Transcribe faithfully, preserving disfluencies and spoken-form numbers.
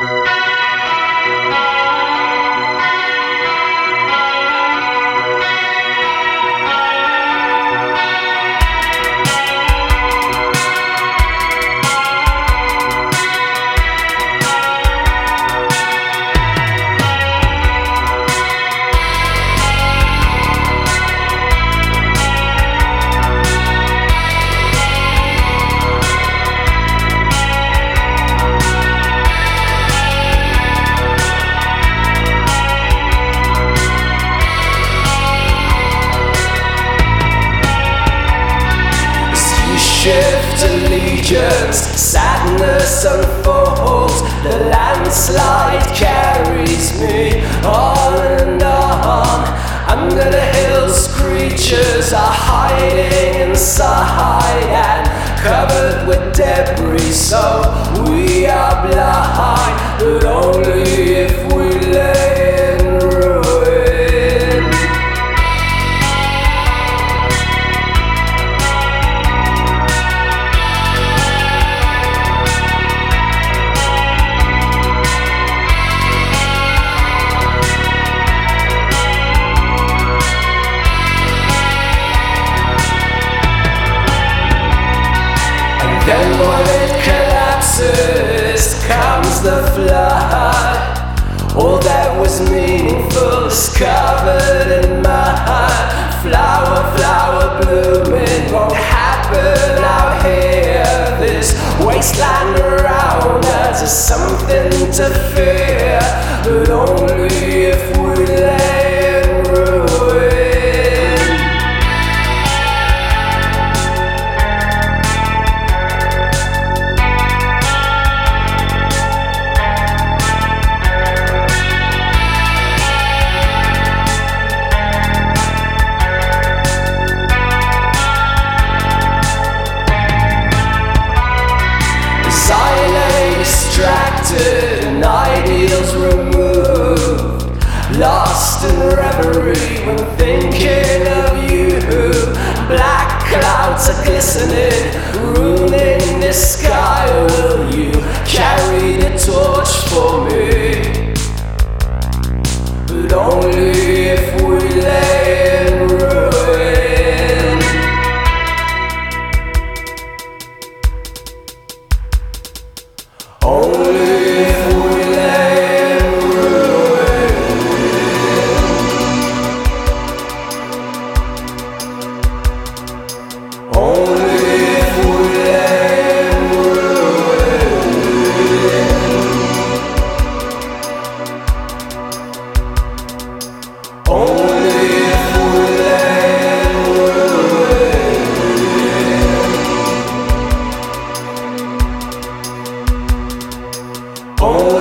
Shift allegiance, sadness unfolds, the landslide carries me on and on. Under the hills creatures are hiding inside and covered with debris, so we are blind, but only if we lay in ruin. Then when it collapses, comes the flood. All that was meaningful is covered in mud. Flower, flower blooming won't happen out here. This wasteland around us is something to fear, but only if we lay in ruin. Distracted and ideals removed, lost in reverie when thinking of you. Black clouds are glistening, ruining the sky. Will you carry the torch for me? But only if we lay in ruin. Only if we lay in ruin. Only if we lay in ruin. Only if we lay in ruin. Only